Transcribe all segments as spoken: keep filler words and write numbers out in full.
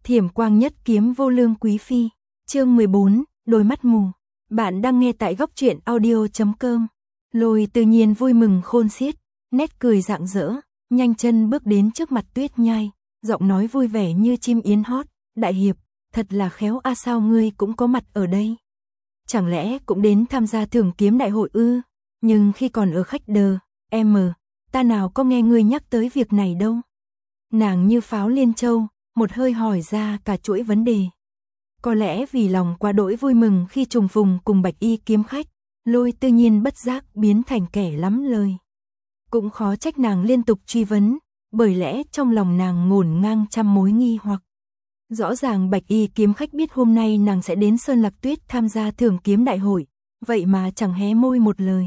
Thiểm quang nhất kiếm vô lương quý phi, chương mười bốn, đôi mắt mù. Bạn đang nghe tại góc truyện audio chấm com. Lôi Tư Nhiên vui mừng khôn xiết, nét cười rạng rỡ, nhanh chân bước đến trước mặt Tuyết Nhai, giọng nói vui vẻ như chim yến hót, "Đại hiệp, thật là khéo a, sao ngươi cũng có mặt ở đây? Chẳng lẽ cũng đến tham gia thưởng kiếm đại hội ư? Nhưng khi còn ở khách đờ, em, ta nào có nghe ngươi nhắc tới việc này đâu." Nàng như pháo liên châu, một hơi hỏi ra cả chuỗi vấn đề. Có lẽ vì lòng quá đỗi vui mừng khi trùng phùng cùng Bạch Y kiếm khách, Lôi Tư Nhiên bất giác biến thành kẻ lắm lời. Cũng khó trách nàng liên tục truy vấn, bởi lẽ trong lòng nàng ngổn ngang trăm mối nghi hoặc. Rõ ràng Bạch Y kiếm khách biết hôm nay nàng sẽ đến Sơn Lạc Tuyết tham gia thưởng kiếm đại hội, vậy mà chẳng hé môi một lời.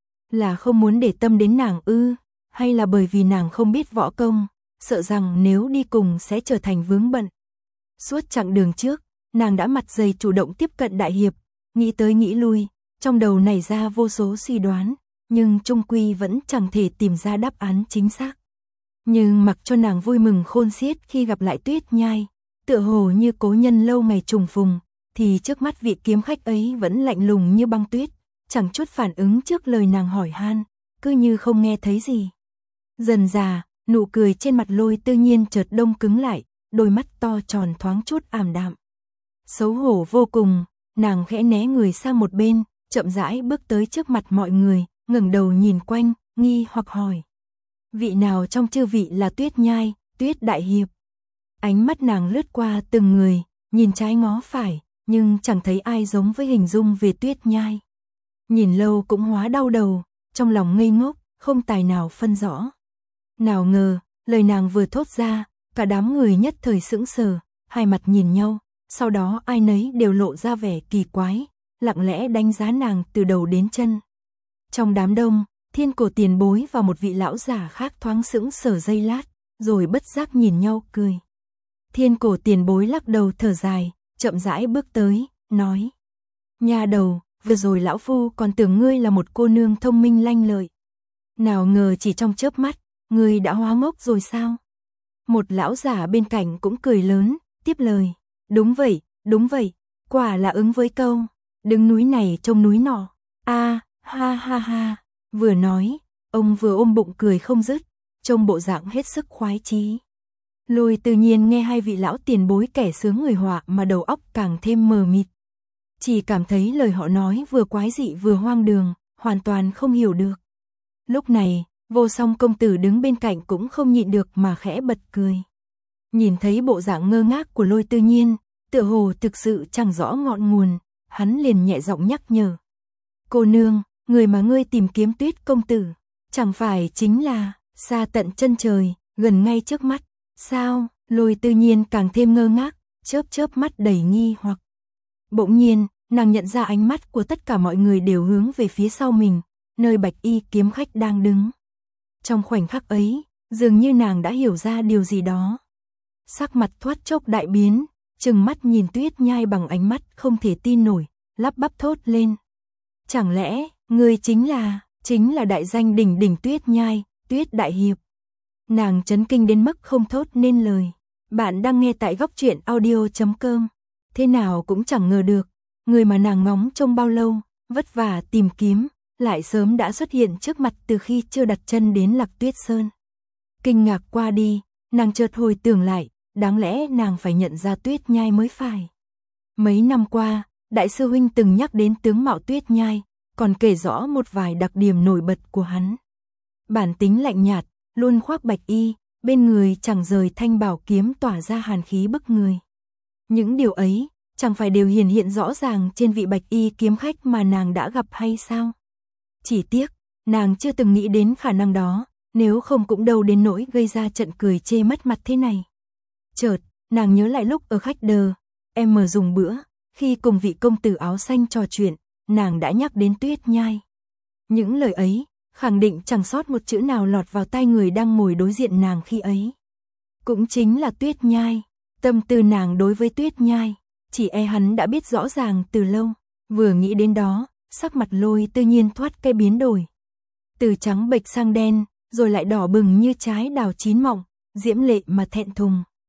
Là không muốn để tâm đến nàng ư, hay là bởi vì nàng không biết võ công, sợ rằng nếu đi cùng sẽ trở thành vướng bận. Suốt chặng đường trước, nàng đã mặt dày chủ động tiếp cận đại hiệp, nghĩ tới nghĩ lui, trong đầu nảy ra vô số suy đoán, nhưng chung quy vẫn chẳng thể tìm ra đáp án chính xác. Nhưng mặc cho nàng vui mừng khôn xiết khi gặp lại Tuyết Nhai, tựa hồ như cố nhân lâu ngày trùng phùng, thì trước mắt vị kiếm khách ấy vẫn lạnh lùng như băng tuyết, chẳng chút phản ứng trước lời nàng hỏi han, cứ như không nghe thấy gì. Dần dà, nụ cười trên mặt Lôi Tư Nhiên chợt đông cứng lại, đôi mắt to tròn thoáng chút ảm đạm. Xấu hổ vô cùng, nàng khẽ né người sang một bên, chậm rãi bước tới trước mặt mọi người, ngẩng đầu nhìn quanh, nghi hoặc hỏi: "Vị nào trong chư vị là Tuyết Nhai, Tuyết đại hiệp?" Ánh mắt nàng lướt qua từng người, nhìn trái ngó phải, nhưng chẳng thấy ai giống với hình dung về Tuyết Nhai. Nhìn lâu cũng hóa đau đầu, trong lòng ngây ngốc, không tài nào phân rõ. Nào ngờ, lời nàng vừa thốt ra, cả đám người nhất thời sững sờ, hai mặt nhìn nhau, sau đó ai nấy đều lộ ra vẻ kỳ quái, lặng lẽ đánh giá nàng từ đầu đến chân. Trong đám đông, Thiên Cổ tiền bối và một vị lão giả khác thoáng sững sờ giây lát, rồi bất giác nhìn nhau cười. Thiên Cổ tiền bối lắc đầu thở dài, chậm rãi bước tới, nói: "Nha đầu, vừa rồi lão phu còn tưởng ngươi là một cô nương thông minh lanh lợi. Nào ngờ chỉ trong chớp mắt, ngươi đã hóa ngốc rồi sao?" Một lão giả bên cạnh cũng cười lớn, tiếp lời: "Đúng vậy, đúng vậy, quả là ứng với câu, đứng núi này trông núi nọ. A, ha ha ha." Vừa nói, ông vừa ôm bụng cười không dứt, trông bộ dạng hết sức khoái chí. Lôi Tư Nhiên nghe hai vị lão tiền bối kẻ sướng người họa mà đầu óc càng thêm mờ mịt. Chỉ cảm thấy lời họ nói vừa quái dị vừa hoang đường, hoàn toàn không hiểu được. Lúc này, Vô Song công tử đứng bên cạnh cũng không nhịn được mà khẽ bật cười. Nhìn thấy bộ dạng ngơ ngác của Lôi Tư Nhiên, tựa hồ thực sự chẳng rõ ngọn nguồn, hắn liền nhẹ giọng nhắc nhở: "Cô nương, người mà ngươi tìm kiếm Tuyết công tử, chẳng phải chính là xa tận chân trời, gần ngay trước mắt, sao?" Lôi Tư Nhiên càng thêm ngơ ngác, chớp chớp mắt đầy nghi hoặc. Bỗng nhiên, nàng nhận ra ánh mắt của tất cả mọi người đều hướng về phía sau mình, nơi Bạch Y kiếm khách đang đứng. Trong khoảnh khắc ấy, dường như nàng đã hiểu ra điều gì đó. Sắc mặt thoát chốc đại biến, trừng mắt nhìn Tuyết Nhai bằng ánh mắt không thể tin nổi, lắp bắp thốt lên: "Chẳng lẽ, ngươi chính là, chính là đại danh đỉnh đỉnh Tuyết Nhai, Tuyết đại hiệp?" Nàng chấn kinh đến mức không thốt nên lời. Bạn đang nghe tại góc truyện audio chấm com. Thế nào cũng chẳng ngờ được, người mà nàng ngóng trông bao lâu, vất vả tìm kiếm, lại sớm đã xuất hiện trước mặt từ khi chưa đặt chân đến Lạc Tuyết Sơn. Kinh ngạc qua đi, nàng chợt hồi tưởng lại, đáng lẽ nàng phải nhận ra Tuyết Nhai mới phải. Mấy năm qua, đại sư huynh từng nhắc đến tướng mạo Tuyết Nhai, còn kể rõ một vài đặc điểm nổi bật của hắn. Bản tính lạnh nhạt, luôn khoác bạch y, bên người chẳng rời thanh bảo kiếm tỏa ra hàn khí bức người. Những điều ấy, chẳng phải đều hiển hiện rõ ràng trên vị Bạch Y kiếm khách mà nàng đã gặp hay sao? Chỉ tiếc, nàng chưa từng nghĩ đến khả năng đó, nếu không cũng đâu đến nỗi gây ra trận cười chê mất mặt thế này. Chợt, nàng nhớ lại lúc ở khách đờ, em mở dùng bữa, khi cùng vị công tử áo xanh trò chuyện, nàng đã nhắc đến Tuyết Nhai. Những lời ấy, khẳng định chẳng sót một chữ nào lọt vào tai người đang ngồi đối diện nàng khi ấy. Cũng chính là Tuyết Nhai, tâm tư nàng đối với Tuyết Nhai, chỉ e hắn đã biết rõ ràng từ lâu. Vừa nghĩ đến đó, sắc mặt Lôi Tư Nhiên thoát cái biến đổi. Từ trắng bệch sang đen, rồi lại đỏ bừng như trái đào chín mọng, diễm lệ mà thẹn thùng.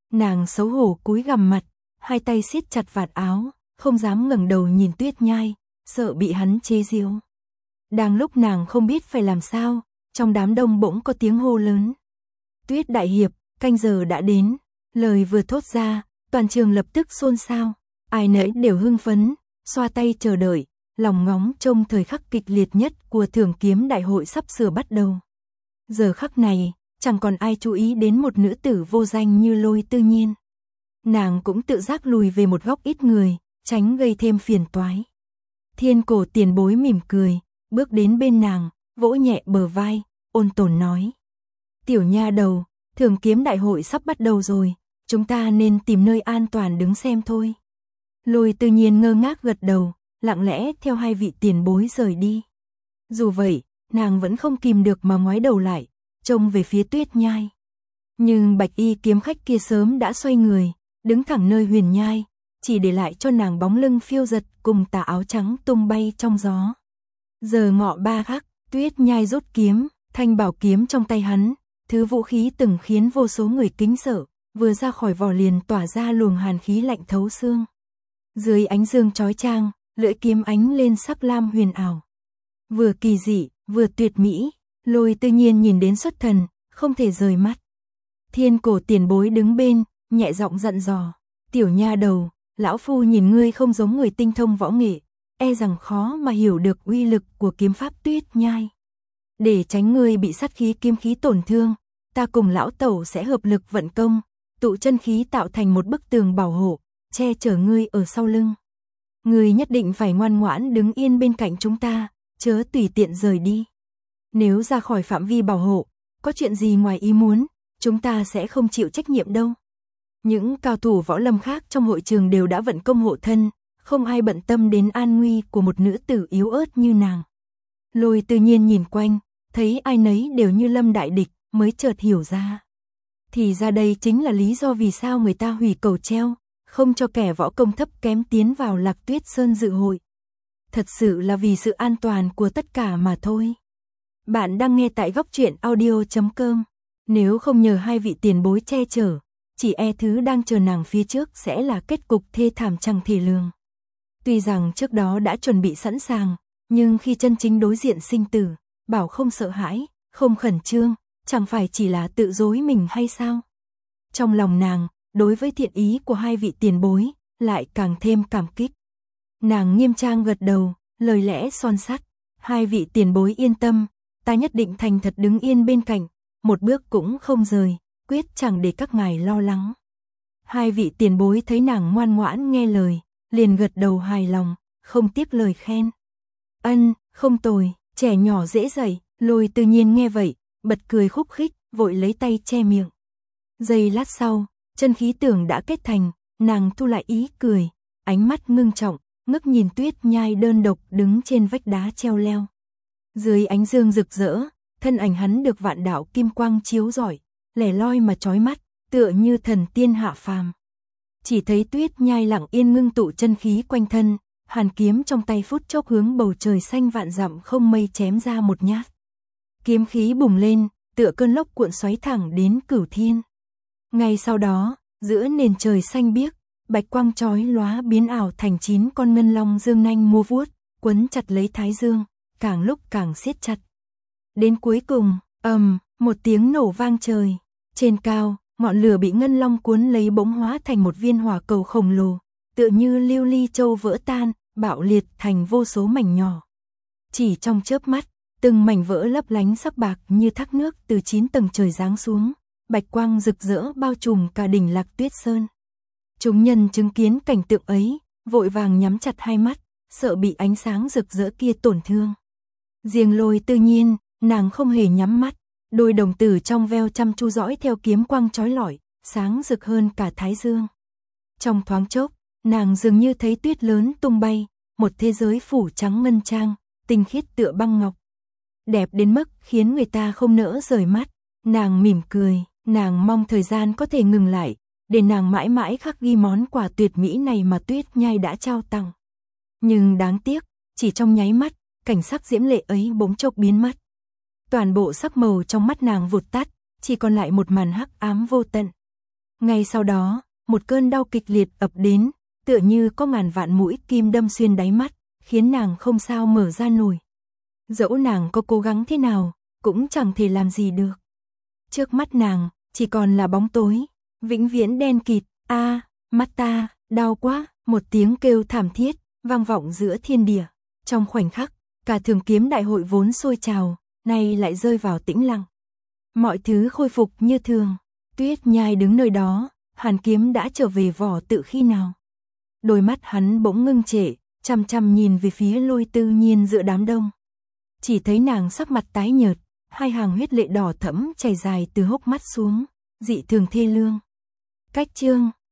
Nàng xấu hổ cúi gằm mặt, hai tay siết chặt vạt áo, không dám ngẩng đầu nhìn Tuyết Nhai, sợ bị hắn chế giễu. Đang lúc nàng không biết phải làm sao, trong đám đông bỗng có tiếng hô lớn. Tuyết đại hiệp, canh giờ đã đến. Lời vừa thốt ra, toàn trường lập tức xôn xao, ai nấy đều hưng phấn, xoa tay chờ đợi, lòng ngóng trông thời khắc kịch liệt nhất của thưởng kiếm đại hội sắp sửa bắt đầu. Giờ khắc này, chẳng còn ai chú ý đến một nữ tử vô danh như Lôi Tư Nhiên. Nàng cũng tự giác lùi về một góc ít người, tránh gây thêm phiền toái. Thiên Cổ tiền bối mỉm cười, bước đến bên nàng, vỗ nhẹ bờ vai, ôn tồn nói. Tiểu nha đầu, thưởng kiếm đại hội sắp bắt đầu rồi, chúng ta nên tìm nơi an toàn đứng xem thôi. Lôi Tư Nhiên ngơ ngác gật đầu, lặng lẽ theo hai vị tiền bối rời đi. Dù vậy, nàng vẫn không kìm được mà ngoái đầu lại, trông về phía Tuyết Nhai. Nhưng bạch y kiếm khách kia sớm đã xoay người, đứng thẳng nơi Huyền Nhai, chỉ để lại cho nàng bóng lưng phiêu giật cùng tà áo trắng tung bay trong gió. Giờ ngọ ba khắc, Tuyết Nhai rút kiếm, thanh bảo kiếm trong tay hắn, thứ vũ khí từng khiến vô số người kính sợ, vừa ra khỏi vỏ liền tỏa ra luồng hàn khí lạnh thấu xương. Dưới ánh dương chói chang, lưỡi kiếm ánh lên sắc lam huyền ảo. Vừa kỳ dị, vừa tuyệt mỹ, Lôi Tư Nhiên nhìn đến xuất thần, không thể rời mắt. Thiên Cổ tiền bối đứng bên, nhẹ giọng dặn dò, tiểu nha đầu, lão phu nhìn ngươi không giống người tinh thông võ nghệ, e rằng khó mà hiểu được uy lực của kiếm pháp Tuyết Nhai. Để tránh ngươi bị sát khí kiếm khí tổn thương, ta cùng lão tẩu sẽ hợp lực vận công, tụ chân khí tạo thành một bức tường bảo hộ, che chở ngươi ở sau lưng. Ngươi nhất định phải ngoan ngoãn đứng yên bên cạnh chúng ta, chớ tùy tiện rời đi. Nếu ra khỏi phạm vi bảo hộ, có chuyện gì ngoài ý muốn, chúng ta sẽ không chịu trách nhiệm đâu. Những cao thủ võ lâm khác trong hội trường đều đã vận công hộ thân, không ai bận tâm đến an nguy của một nữ tử yếu ớt như nàng. Lôi Tư Nhiên nhìn quanh, thấy ai nấy đều như lâm đại địch, mới chợt hiểu ra. Thì ra đây chính là lý do vì sao người ta hủy cầu treo, không cho kẻ võ công thấp kém tiến vào Lạc Tuyết Sơn dự hội. Thật sự là vì sự an toàn của tất cả mà thôi. Bạn đang nghe tại góc truyện audio chấm com. Nếu không nhờ hai vị tiền bối che chở, chỉ e thứ đang chờ nàng phía trước sẽ là kết cục thê thảm chẳng thể lường. Tuy rằng trước đó đã chuẩn bị sẵn sàng, nhưng khi chân chính đối diện sinh tử, bảo không sợ hãi, không khẩn trương, chẳng phải chỉ là tự dối mình hay sao? Trong lòng nàng, đối với thiện ý của hai vị tiền bối, lại càng thêm cảm kích. Nàng nghiêm trang gật đầu, lời lẽ son sắt, hai vị tiền bối yên tâm, ta nhất định thành thật đứng yên bên cạnh, một bước cũng không rời, quyết chẳng để các ngài lo lắng. Hai vị tiền bối thấy nàng ngoan ngoãn nghe lời, liền gật đầu hài lòng, không tiếc lời khen. Ân, không tồi, trẻ nhỏ dễ dạy. Lôi Tư Nhiên nghe vậy, bật cười khúc khích, vội lấy tay che miệng. Giây lát sau, chân khí tưởng đã kết thành, nàng thu lại ý cười, ánh mắt ngưng trọng, ngước nhìn Tuyết Nhai đơn độc đứng trên vách đá treo leo. Dưới ánh dương rực rỡ, thân ảnh hắn được vạn đạo kim quang chiếu rọi, lẻ loi mà chói mắt, tựa như thần tiên hạ phàm. Chỉ thấy Tuyết Nhai lặng yên ngưng tụ chân khí quanh thân, hàn kiếm trong tay phút chốc hướng bầu trời xanh vạn dặm không mây chém ra một nhát. Kiếm khí bùng lên, tựa cơn lốc cuộn xoáy thẳng đến cửu thiên. Ngay sau đó, giữa nền trời xanh biếc, bạch quang chói lóa biến ảo thành chín con ngân long dương nanh múa vuốt, quấn chặt lấy thái dương, càng lúc càng siết chặt. Đến cuối cùng, ầm, một tiếng nổ vang trời. Trên cao, ngọn lửa bị ngân long cuốn lấy bỗng hóa thành một viên hỏa cầu khổng lồ, tựa như lưu ly châu vỡ tan, bạo liệt thành vô số mảnh nhỏ. Chỉ trong chớp mắt, từng mảnh vỡ lấp lánh sắc bạc như thác nước từ chín tầng trời giáng xuống, bạch quang rực rỡ bao trùm cả đỉnh Lạc Tuyết Sơn. Chúng nhân chứng kiến cảnh tượng ấy, vội vàng nhắm chặt hai mắt, sợ bị ánh sáng rực rỡ kia tổn thương. Riêng Lôi Tư Nhiên, nàng không hề nhắm mắt, đôi đồng tử trong veo chăm chú dõi theo kiếm quang chói lọi, sáng rực hơn cả thái dương. Trong thoáng chốc, nàng dường như thấy tuyết lớn tung bay, một thế giới phủ trắng ngân trang, tinh khiết tựa băng ngọc. Đẹp đến mức khiến người ta không nỡ rời mắt. Nàng mỉm cười, nàng mong thời gian có thể ngừng lại, để nàng mãi mãi khắc ghi món quà tuyệt mỹ này mà Tuyết Nhai đã trao tặng. Nhưng đáng tiếc, chỉ trong nháy mắt, cảnh sắc diễm lệ ấy bỗng chốc biến mất. Toàn bộ sắc màu trong mắt nàng vụt tắt, chỉ còn lại một màn hắc ám vô tận. Ngay sau đó, một cơn đau kịch liệt ập đến, tựa như có ngàn vạn mũi kim đâm xuyên đáy mắt, khiến nàng không sao mở ra nổi. Dẫu nàng có cố gắng thế nào, cũng chẳng thể làm gì được. Trước mắt nàng, chỉ còn là bóng tối, vĩnh viễn đen kịt. A, mắt ta, đau quá, một tiếng kêu thảm thiết, vang vọng giữa thiên địa. Trong khoảnh khắc, cả Thường Kiếm đại hội vốn sôi trào, nay lại rơi vào tĩnh lặng. Mọi thứ khôi phục như thường. Tuyết Nhai đứng nơi đó, hàn kiếm đã trở về vỏ tự khi nào. Đôi mắt hắn bỗng ngưng trệ, chăm chăm nhìn về phía Lôi Tư Nhiên giữa đám đông. Chỉ thấy nàng sắc mặt tái nhợt, hai hàng huyết lệ đỏ thẫm chảy dài từ hốc mắt xuống, dị thường thê lương. Cách chương